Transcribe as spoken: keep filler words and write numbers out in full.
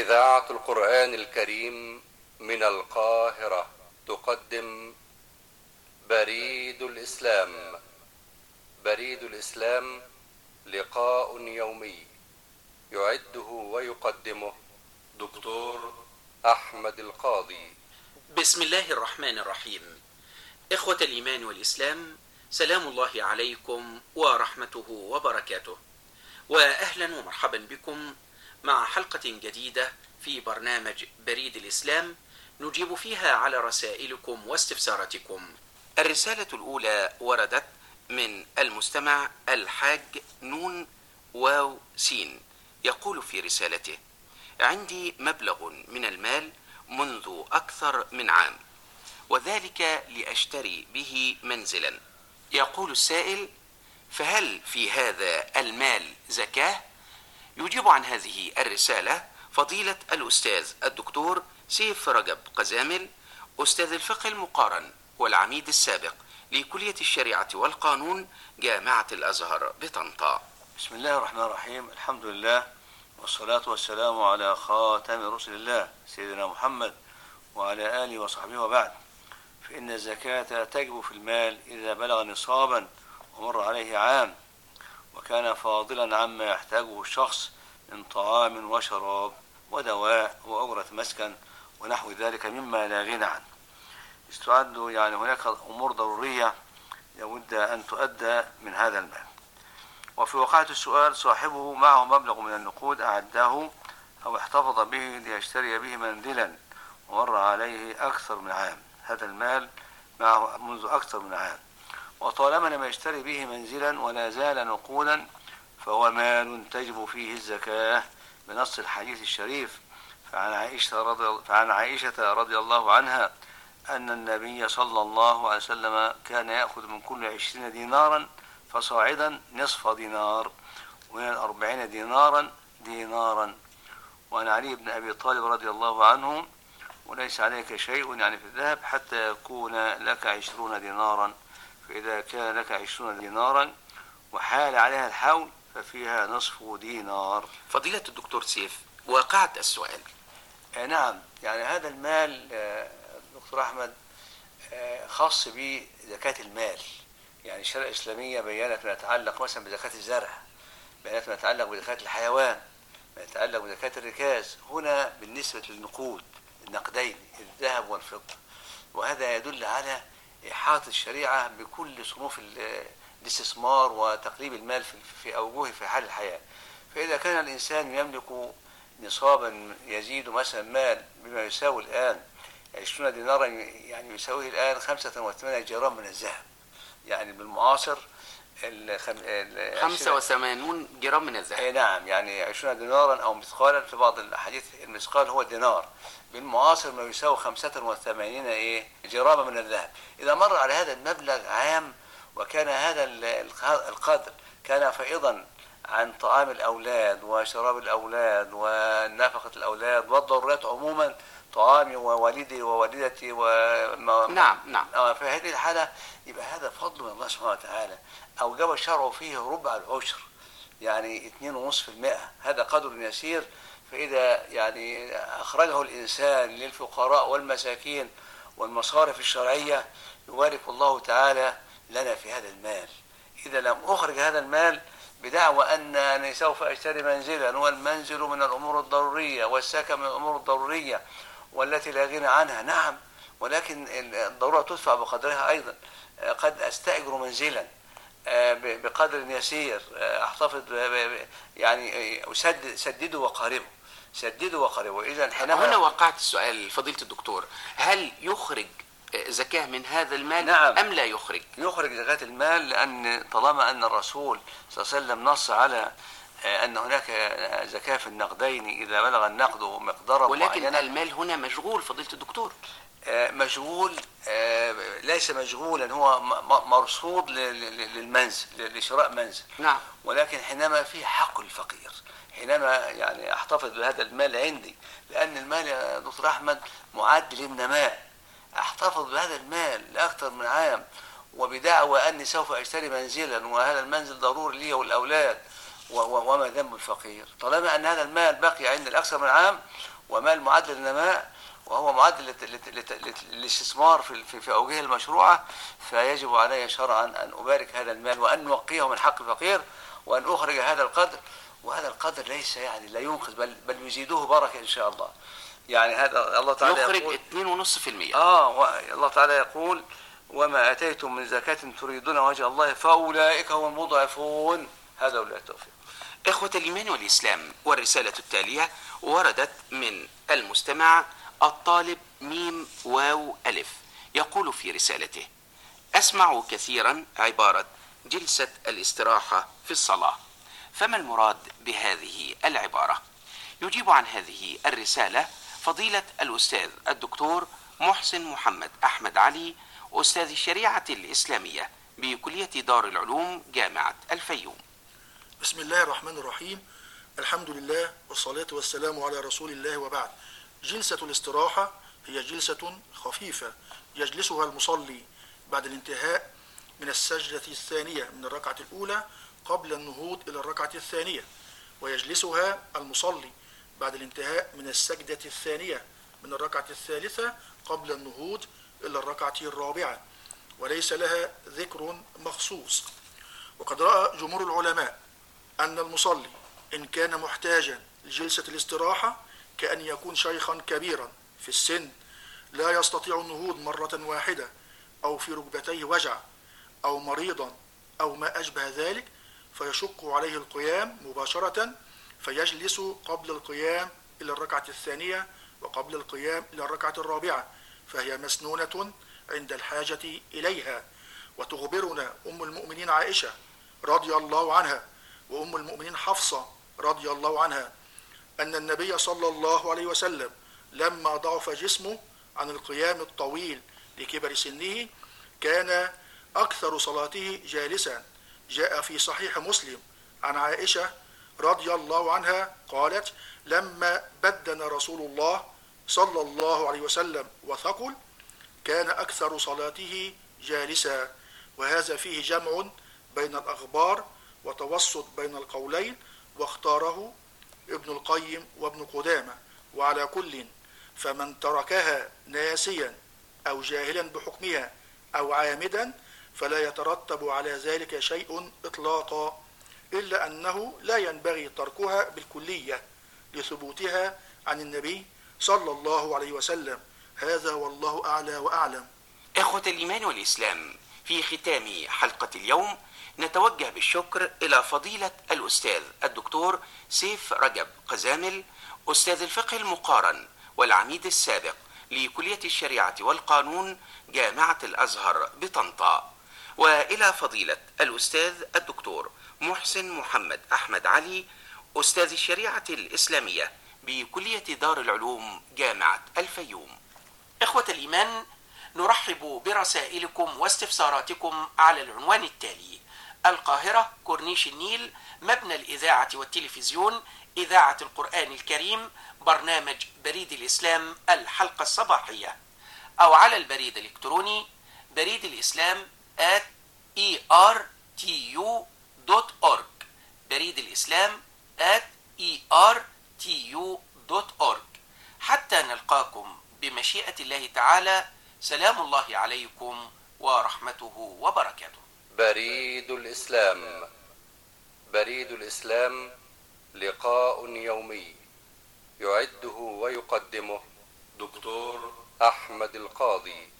إذاعة القرآن الكريم من القاهرة تقدم بريد الإسلام. بريد الإسلام لقاء يومي يعده ويقدمه دكتور أحمد القاضي. بسم الله الرحمن الرحيم. إخوة الإيمان والإسلام، سلام الله عليكم ورحمته وبركاته، وأهلا ومرحبا بكم مع حلقة جديدة في برنامج بريد الإسلام نجيب فيها على رسائلكم واستفساراتكم. الرسالة الأولى وردت من المستمع الحاج نون واو سين، يقول في رسالته: عندي مبلغ من المال منذ أكثر من عام، وذلك لأشتري به منزلا. يقول السائل: فهل في هذا المال زكاة؟ يجيب عن هذه الرسالة فضيلة الأستاذ الدكتور سيف رجب قزامل، أستاذ الفقه المقارن والعميد السابق لكلية الشريعة والقانون جامعة الأزهر بطنطا. بسم الله الرحمن الرحيم. الحمد لله والصلاة والسلام على خاتم رسل الله سيدنا محمد وعلى آله وصحبه، وبعد، فإن الزكاة تجب في المال إذا بلغ نصابا ومر عليه عام وكان فاضلا عما يحتاجه الشخص من طعام وشراب ودواء وأجرة مسكن ونحو ذلك مما لا غنى عنه. استعد يعني هناك أمور ضرورية لابد أن تؤدى من هذا المال. وفي واقعة السؤال صاحبه معه مبلغ من النقود أعده أو احتفظ به ليشتري به منزلا ومر عليه أكثر من عام. هذا المال معه منذ أكثر من عام، وطالما لم يشتري به منزلا ولا زال نقودا فهو مال تجب فيه الزكاة بنص الحديث الشريف. فعن عائشة رضي, فعن عائشة رضي الله عنها أن النبي صلى الله عليه وسلم كان يأخذ من كل عشرين دينارا فصاعدا نصف دينار، ومن الأربعين دينارا دينارا. وعن علي بن أبي طالب رضي الله عنه: وليس عليك شيء يعني في الذهب حتى يكون لك عشرون دينارا، فإذا كان لك عشرون دينارا وحال عليها الحول ففيها نصف دينار. فضيلة الدكتور سيف، واقعة السؤال. آه نعم، يعني هذا المال آه دكتور أحمد آه خاص بزكاة المال. يعني الشريعة الإسلامية بيانت ما يتعلق مثلا بزكاة الزرع، بيانت ما يتعلق بزكاة الحيوان، ما يتعلق بزكاة الركاز. هنا بالنسبة للنقود النقدين الذهب والفضة، وهذا يدل على إحاطة الشريعة بكل صنوف الاستثمار وتقريب المال في أوجهه في حال الحياة. فإذا كان الإنسان يملك نصابا يزيد مثلا مال بما يساوي الآن عشرون دينارا، يعني يساويه الآن خمسة وثمانين جرام من الذهب، يعني بالمعاصر خمسة وثمانين جرام من الذهب. اي نعم، يعني عشرون دينارا أو مثقالا، في بعض الأحاديث المثقال هو الدينار، بالمعاصر ما يساوي خمسة وثمانين ايه جرام من الذهب. إذا مر على هذا المبلغ عام وكان هذا القدر كان فائضا عن طعام الأولاد وشراب الأولاد ونفقة الأولاد والضرورات عموما، طعامي ووالدي ووالدتي و نعم نعم في هذه الحالة يبقى هذا فضل من الله سبحانه وتعالى. أوجب الشرع فيه ربع العشر، يعني اثنين ونصف المئة. هذا قدر يسير، فإذا يعني أخرجه الإنسان للفقراء والمساكين والمصارف الشرعية يبارك الله تعالى لنا في هذا المال. إذا لم أخرج هذا المال بدعوى أنني سوف أشتري منزلا والمنزل من الأمور الضرورية والسكن من الأمور الضرورية والتي لا غنى عنها، نعم، ولكن الضرورة تدفع بقدرها أيضا. قد أستأجر منزلا بقدر يسير، أحتفظ يعني أسدد سدده وقاربه سدده وقاربه. إذا حينما هنا وقعت السؤال فضيلة الدكتور: هل يخرج زكاة من هذا المال؟ نعم. أم لا يخرج؟ يخرج زكاة المال، لأن طالما أن الرسول صلى الله عليه وسلم نص على أن هناك زكاة في النقدين إذا بلغ النقد مقدارا ولكن معينا. المال هنا مشغول فضيلة الدكتور. مشغول، ليس مشغولا، هو مرصود للمنزل، لشراء منزل. نعم. ولكن حينما في حق الفقير، حينما يعني احتفظ بهذا المال عندي، لأن المال يا دكتور أحمد معد للنماء، احتفظ بهذا المال لأكثر من عام وبدعوى أني سوف أشتري منزلا وهذا المنزل ضروري لي والأولاد، وما ذنب الفقير؟ طالما أن هذا المال بقي عندي لأكثر من عام ومال معدل النماء، وهو معدل لت- لت- لت- لت- للاستثمار في في في أوجه المشروعة، فيجب علي شرعا أن أبارك هذا المال وأن نوقيه من حق الفقير وأن أخرج هذا القدر. وهذا القدر ليس يعني لا ينقذ، بل بل يزيده بركة إن شاء الله. يعني هذا الله تعالى يخرج يقول اثنين فاصلة خمسة بالمئة. آه الله تعالى يقول: وما آتيتم من زكاة تريدون وجه الله فأولئك هم المضعفون. هذا هو التوفيق. إخوة الإيمان والإسلام، والرسالة التالية وردت من المستمع الطالب ميم واو ألف، يقول في رسالته: أسمع كثيرا عبارة جلسة الاستراحة في الصلاة، فما المراد بهذه العبارة؟ يجيب عن هذه الرسالة فضيلة الأستاذ الدكتور محسن محمد أحمد علي، أستاذ الشريعة الإسلامية بكلية دار العلوم جامعة الفيوم. بسم الله الرحمن الرحيم. الحمد لله والصلاة والسلام على رسول الله، وبعد. جلسة الاستراحة هي جلسة خفيفة يجلسها المصلي بعد الانتهاء من السجدة الثانية من الركعة الأولى قبل النهوض إلى الركعة الثانية، ويجلسها المصلي بعد الانتهاء من السجدة الثانية من الركعة الثالثة قبل النهوض إلى الركعة الرابعة، وليس لها ذكر مخصوص. وقد رأى جمهور العلماء أن المصلي إن كان محتاجا لجلسة الاستراحة كأن يكون شيخا كبيرا في السن لا يستطيع النهوض مرة واحدة، أو في ركبتيه وجع، أو مريضا، أو ما أشبه ذلك، فيشق عليه القيام مباشرة، فيجلس قبل القيام إلى الركعة الثانية وقبل القيام إلى الركعة الرابعة، فهي مسنونة عند الحاجة إليها. وتخبرنا أم المؤمنين عائشة رضي الله عنها وأم المؤمنين حفصة رضي الله عنها أن النبي صلى الله عليه وسلم لما ضعف جسمه عن القيام الطويل لكبر سنه كان أكثر صلاته جالسا. جاء في صحيح مسلم عن عائشة رضي الله عنها قالت: لما بدن رسول الله صلى الله عليه وسلم وثقل كان أكثر صلاته جالسا. وهذا فيه جمع بين الأخبار وتوسط بين القولين، واختاره ابن القيم وابن قدامة. وعلى كل فمن تركها ناسيا أو جاهلا بحكمها أو عامدا فلا يترتب على ذلك شيء إطلاقا، إلا أنه لا ينبغي تركها بالكلية لثبوتها عن النبي صلى الله عليه وسلم. هذا والله أعلى وأعلم. إخوة الإيمان والإسلام، في ختام حلقة اليوم نتوجه بالشكر إلى فضيلة الأستاذ الدكتور سيف رجب قزامل، أستاذ الفقه المقارن والعميد السابق لكلية الشريعة والقانون جامعة الأزهر بطنطا، وإلى فضيلة الأستاذ الدكتور محسن محمد أحمد علي، أستاذ الشريعة الإسلامية بكلية دار العلوم جامعة الفيوم. إخوة الإيمان، نرحب برسائلكم واستفساراتكم على العنوان التالي: القاهرة، كورنيش النيل، مبنى الإذاعة والتلفزيون، إذاعة القرآن الكريم، برنامج بريد الإسلام الحلقة الصباحية، أو على البريد الإلكتروني بريد الإسلام at إي آر تي يو دوت أورج، بريد الإسلام at إي آر تي يو دوت أورج. حتى نلقاكم بمشيئة الله تعالى، سلام الله عليكم ورحمته وبركاته. بريد الإسلام. بريد الإسلام لقاء يومي يعده ويقدمه دكتور أحمد القاضي.